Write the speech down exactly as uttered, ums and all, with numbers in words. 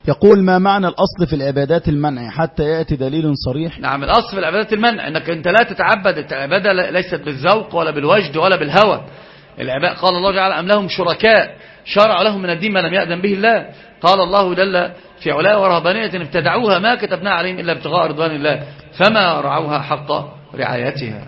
يقول: ما معنى الأصل في العبادات المنع حتى يأتي دليل صريح؟ نعم، الأصل في العبادات المنع، أنك أنت لا تتعبد. العبادة ليست بالذوق ولا بالوجد ولا بالهوى. العبادة قال الله تعالى: أم لهم شركاء شرع لهم من الدين ما لم يأذن به الله. قال الله جل في علاه: ورهبانية ابتدعوها ما كتبناها عليهم إلا ابتغاء رضوان الله فما رعوها حق رعايتها.